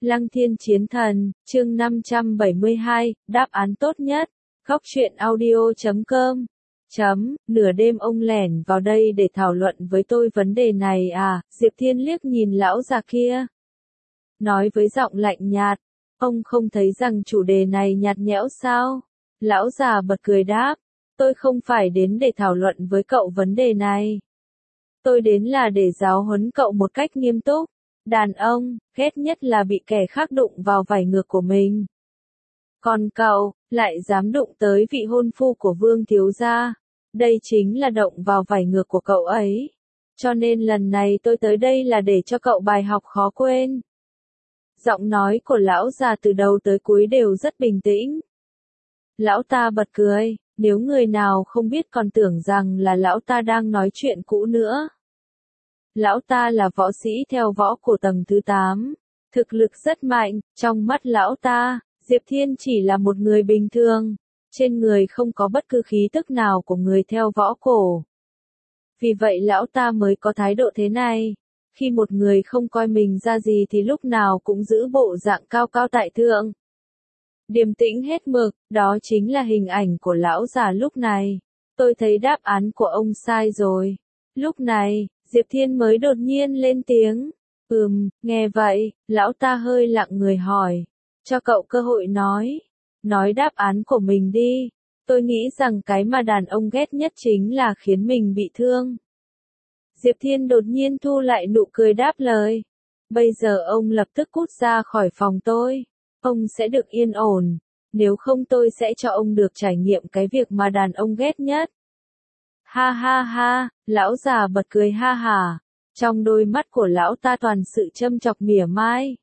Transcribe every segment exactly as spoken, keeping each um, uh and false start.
Lăng Thiên Chiến Thần, chương năm trăm bảy mươi hai, đáp án tốt nhất. Góc truyện audio chấm com. Chấm, nửa đêm ông lẻn vào đây để thảo luận với tôi vấn đề này à? Diệp Thiên liếc nhìn lão già kia, nói với giọng lạnh nhạt, ông không thấy rằng chủ đề này nhạt nhẽo sao? Lão già bật cười đáp, tôi không phải đến để thảo luận với cậu vấn đề này. Tôi đến là để giáo huấn cậu một cách nghiêm túc. Đàn ông, ghét nhất là bị kẻ khác đụng vào vảy ngược của mình. Còn cậu, lại dám đụng tới vị hôn phu của Vương thiếu gia. Đây chính là động vào vảy ngược của cậu ấy. Cho nên lần này tôi tới đây là để cho cậu bài học khó quên. Giọng nói của lão già từ đầu tới cuối đều rất bình tĩnh. Lão ta bật cười, nếu người nào không biết còn tưởng rằng là lão ta đang nói chuyện cũ nữa. Lão ta là võ sĩ theo võ của tầng thứ tám, thực lực rất mạnh, trong mắt lão ta, Diệp Thiên chỉ là một người bình thường, trên người không có bất cứ khí tức nào của người theo võ cổ. Vì vậy lão ta mới có thái độ thế này, khi một người không coi mình ra gì thì lúc nào cũng giữ bộ dạng cao cao tại thượng. Điềm tĩnh hết mực, đó chính là hình ảnh của lão già lúc này. Tôi thấy đáp án của ông sai rồi. Lúc này, Diệp Thiên mới đột nhiên lên tiếng. Ừm, nghe vậy, lão ta hơi lặng người hỏi. Cho cậu cơ hội nói. Nói đáp án của mình đi. Tôi nghĩ rằng cái mà đàn ông ghét nhất chính là khiến mình bị thương. Diệp Thiên đột nhiên thu lại nụ cười đáp lời. Bây giờ ông lập tức cút ra khỏi phòng tôi. Ông sẽ được yên ổn. Nếu không tôi sẽ cho ông được trải nghiệm cái việc mà đàn ông ghét nhất. Ha ha ha, lão già bật cười ha hả. Trong đôi mắt của lão ta toàn sự châm chọc mỉa mai.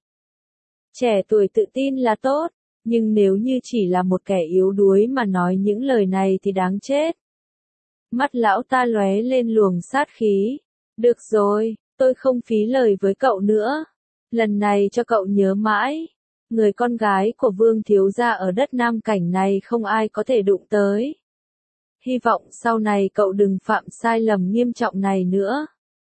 Trẻ tuổi tự tin là tốt, nhưng nếu như chỉ là một kẻ yếu đuối mà nói những lời này thì đáng chết. Mắt lão ta lóe lên luồng sát khí. Được rồi, tôi không phí lời với cậu nữa. Lần này cho cậu nhớ mãi. Người con gái của Vương thiếu gia ở đất Nam Cảnh này không ai có thể đụng tới. Hy vọng sau này cậu đừng phạm sai lầm nghiêm trọng này nữa.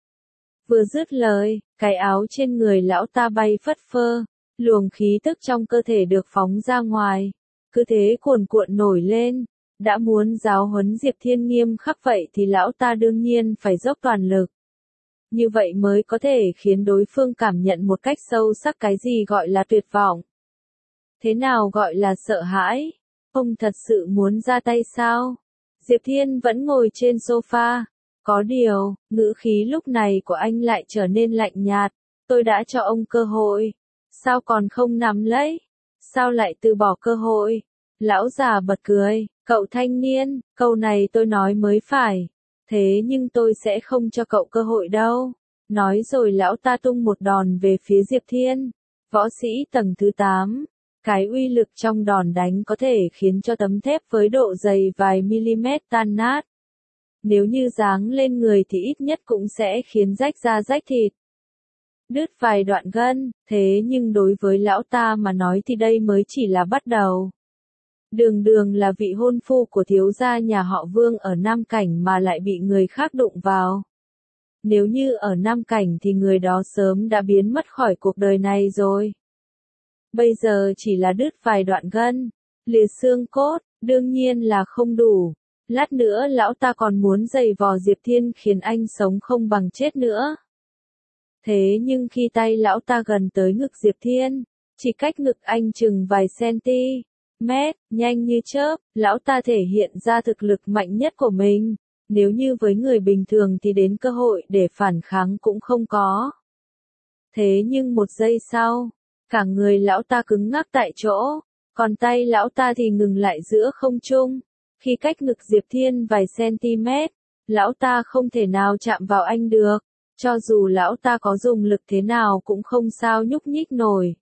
Vừa dứt lời, cái áo trên người lão ta bay phất phơ, luồng khí tức trong cơ thể được phóng ra ngoài, cứ thế cuồn cuộn nổi lên. Đã muốn giáo huấn Diệp Thiên nghiêm khắc vậy thì lão ta đương nhiên phải dốc toàn lực. Như vậy mới có thể khiến đối phương cảm nhận một cách sâu sắc cái gì gọi là tuyệt vọng. Thế nào gọi là sợ hãi? Ông thật sự muốn ra tay sao? Diệp Thiên vẫn ngồi trên sofa. Có điều, ngữ khí lúc này của anh lại trở nên lạnh nhạt. Tôi đã cho ông cơ hội. Sao còn không nắm lấy? Sao lại từ bỏ cơ hội? Lão già bật cười. Cậu thanh niên, câu này tôi nói mới phải. Thế nhưng tôi sẽ không cho cậu cơ hội đâu. Nói rồi lão ta tung một đòn về phía Diệp Thiên. Võ sĩ tầng thứ tám. Cái uy lực trong đòn đánh có thể khiến cho tấm thép với độ dày vài mm tan nát. Nếu như giáng lên người thì ít nhất cũng sẽ khiến rách da rách thịt. Đứt vài đoạn gân, thế nhưng đối với lão ta mà nói thì đây mới chỉ là bắt đầu. Đường đường là vị hôn phu của thiếu gia nhà họ Vương ở Nam Cảnh mà lại bị người khác đụng vào. Nếu như ở Nam Cảnh thì người đó sớm đã biến mất khỏi cuộc đời này rồi. Bây giờ chỉ là đứt vài đoạn gân, liệt xương cốt, đương nhiên là không đủ. Lát nữa lão ta còn muốn giày vò Diệp Thiên khiến anh sống không bằng chết nữa. Thế nhưng khi tay lão ta gần tới ngực Diệp Thiên, chỉ cách ngực anh chừng vài cm, nhanh như chớp, lão ta thể hiện ra thực lực mạnh nhất của mình. Nếu như với người bình thường thì đến cơ hội để phản kháng cũng không có. Thế nhưng một giây sau, cả người lão ta cứng ngắc tại chỗ, còn tay lão ta thì ngừng lại giữa không trung. Khi cách ngực Diệp Thiên vài cm, lão ta không thể nào chạm vào anh được, cho dù lão ta có dùng lực thế nào cũng không sao nhúc nhích nổi.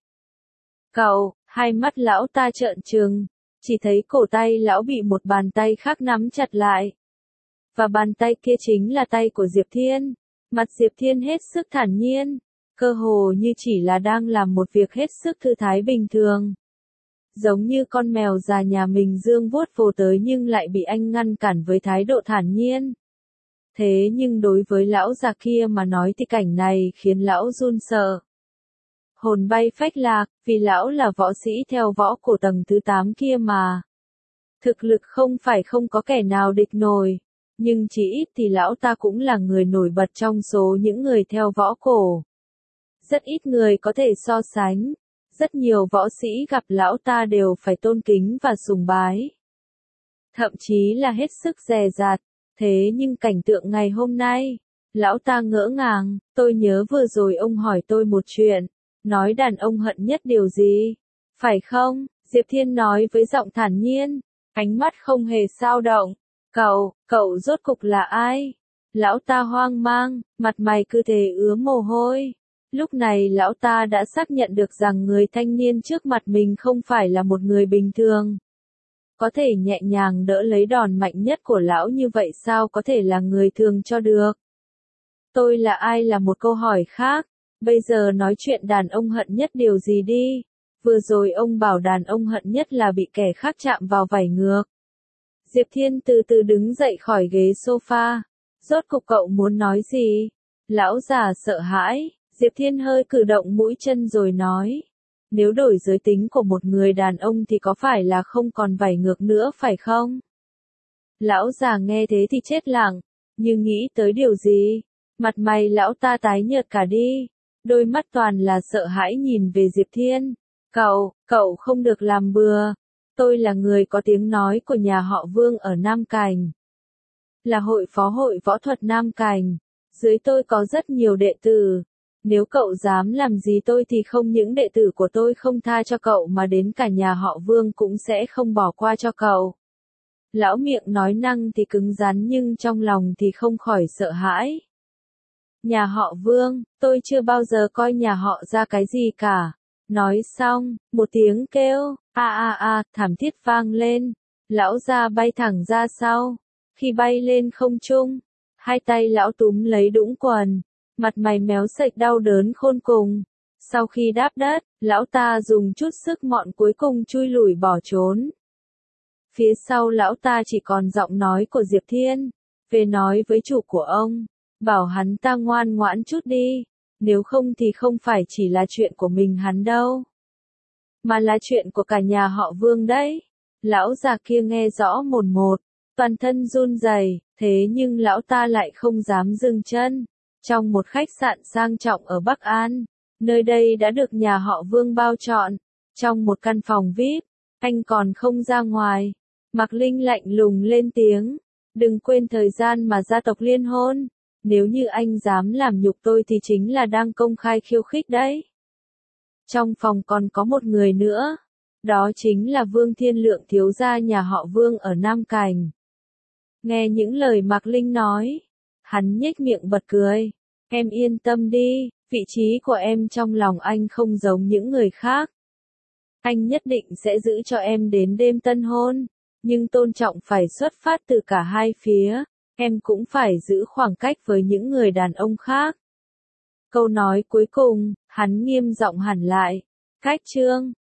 Cậu, hai mắt lão ta trợn trừng, chỉ thấy cổ tay lão bị một bàn tay khác nắm chặt lại. Và bàn tay kia chính là tay của Diệp Thiên. Mặt Diệp Thiên hết sức thản nhiên, cơ hồ như chỉ là đang làm một việc hết sức thư thái bình thường. Giống như con mèo già nhà mình dương vuốt vồ tới nhưng lại bị anh ngăn cản với thái độ thản nhiên. Thế nhưng đối với lão già kia mà nói thì cảnh này khiến lão run sợ. hồn bay phách lạc, vì lão là võ sĩ theo võ cổ tầng thứ tám kia mà. Thực lực không phải không có kẻ nào địch nổi, nhưng chỉ ít thì lão ta cũng là người nổi bật trong số những người theo võ cổ. Rất ít người có thể so sánh, rất nhiều võ sĩ gặp lão ta đều phải tôn kính và sùng bái. Thậm chí là hết sức dè dặt, thế nhưng cảnh tượng ngày hôm nay, lão ta ngỡ ngàng, tôi nhớ vừa rồi ông hỏi tôi một chuyện, nói đàn ông hận nhất điều gì, phải không? Diệp Thiên nói với giọng thản nhiên, ánh mắt không hề dao động. Cậu, cậu rốt cục là ai? Lão ta hoang mang, mặt mày cứ thế ứa mồ hôi. Lúc này lão ta đã xác nhận được rằng người thanh niên trước mặt mình không phải là một người bình thường. Có thể nhẹ nhàng đỡ lấy đòn mạnh nhất của lão như vậy sao có thể là người thường cho được? Tôi là ai là một câu hỏi khác, bây giờ nói chuyện đàn ông hận nhất điều gì đi. Vừa rồi ông bảo đàn ông hận nhất là bị kẻ khác chạm vào vảy ngược. Diệp Thiên từ từ đứng dậy khỏi ghế sofa. Rốt cục cậu muốn nói gì? Lão già sợ hãi, Diệp Thiên hơi cử động mũi chân rồi nói. Nếu đổi giới tính của một người đàn ông thì có phải là không còn vảy ngược nữa phải không? Lão già nghe thế thì chết lặng, nhưng nghĩ tới điều gì? Mặt mày lão ta tái nhợt cả đi, đôi mắt toàn là sợ hãi nhìn về Diệp Thiên. Cậu, cậu không được làm bừa. Tôi là người có tiếng nói của nhà họ Vương ở Nam Cành. Là hội phó hội võ thuật Nam Cành. Dưới tôi có rất nhiều đệ tử. Nếu cậu dám làm gì tôi thì không những đệ tử của tôi không tha cho cậu mà đến cả nhà họ Vương cũng sẽ không bỏ qua cho cậu. Lão miệng nói năng thì cứng rắn nhưng trong lòng thì không khỏi sợ hãi. Nhà họ Vương, tôi chưa bao giờ coi nhà họ ra cái gì cả. Nói xong, một tiếng kêu, a a a, thảm thiết vang lên. Lão già bay thẳng ra sau. Khi bay lên không trung, hai tay lão túm lấy đũng quần, mặt mày méo sệch đau đớn khôn cùng. Sau khi đáp đất, lão ta dùng chút sức mọn cuối cùng chui lủi bỏ trốn. Phía sau lão ta chỉ còn giọng nói của Diệp Thiên, về nói với chủ của ông, bảo hắn ta ngoan ngoãn chút đi. Nếu không thì không phải chỉ là chuyện của mình hắn đâu, mà là chuyện của cả nhà họ Vương đấy. Lão già kia nghe rõ mồn một, toàn thân run rẩy, thế nhưng lão ta lại không dám dừng chân. Trong một khách sạn sang trọng ở Bắc An, nơi đây đã được nhà họ Vương bao trọn, trong một căn phòng vi ai pi, anh còn không ra ngoài. Mạc Linh lạnh lùng lên tiếng, đừng quên thời gian mà gia tộc liên hôn. Nếu như anh dám làm nhục tôi thì chính là đang công khai khiêu khích đấy. Trong phòng còn có một người nữa. Đó chính là Vương Thiên Lượng thiếu gia nhà họ Vương ở Nam Cành. Nghe những lời Mạc Linh nói, hắn nhếch miệng bật cười. Em yên tâm đi, vị trí của em trong lòng anh không giống những người khác. Anh nhất định sẽ giữ cho em đến đêm tân hôn, nhưng tôn trọng phải xuất phát từ cả hai phía. Em cũng phải giữ khoảng cách với những người đàn ông khác. Câu nói cuối cùng, hắn nghiêm giọng hẳn lại. Cách chương